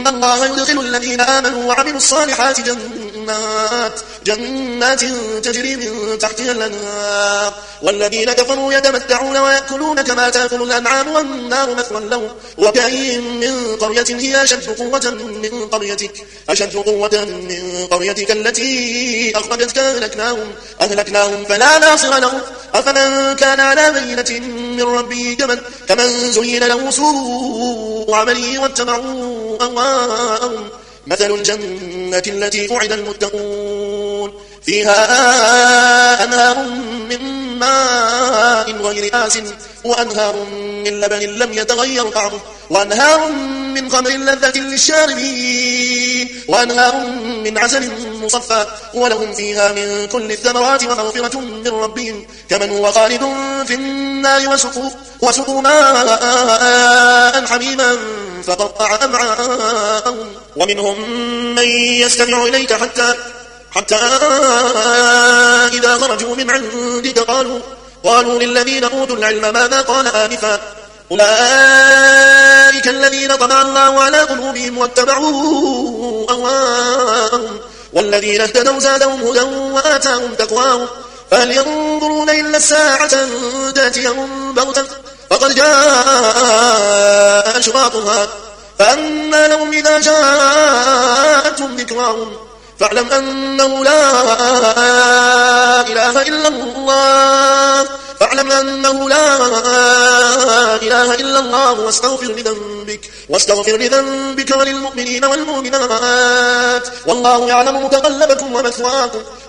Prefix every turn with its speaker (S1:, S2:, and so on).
S1: الله يدخل الذين آمنوا وعملوا الصالحات جنات تجري من تحتها الأنهار والذين كفروا يتمتعون ويأكلون كما تأكل الأنعام والنار مثوى لهم وكأين من قرية هي أشد قوة من قريتك التي أخرجتك أهلكناهم فلا ناصر لهم أفمن كان على بينة من ربه كمن زين له سوء عمله واتبعوا أهواءهم مثل الجنة التي وعد المتقون فيها أنهار من ماء غير آسن وأنهار من لبن لم يتغير طعمه وأنهار من خمر لذة للشاربين وأنهار من عسل مصفى ولهم فيها من كل الثمرات ومغفرة من ربهم كمن هو خالد في النار وسقوا ماء حميما فقطع أمعاءهم ومنهم من يستمع إليك حتى إذا خرجوا من عندك قالوا للذين أوتوا العلم ماذا قال آنفا أولئك الذين طبع الله على قلوبهم واتبعوا أهواءهم والذين اهتدوا زادهم هدى وآتاهم تقواهم فهل ينظرون إلا الساعة تأتيهم بغتة فقد جاء أشراطها فأنى لهم إذا جاءتهم ذكراهم فاعلم أنه لا إله إلا الله واستغفر لذنبك وللمؤمنين والمؤمنات والله يعلم متقلبكم ومثواكم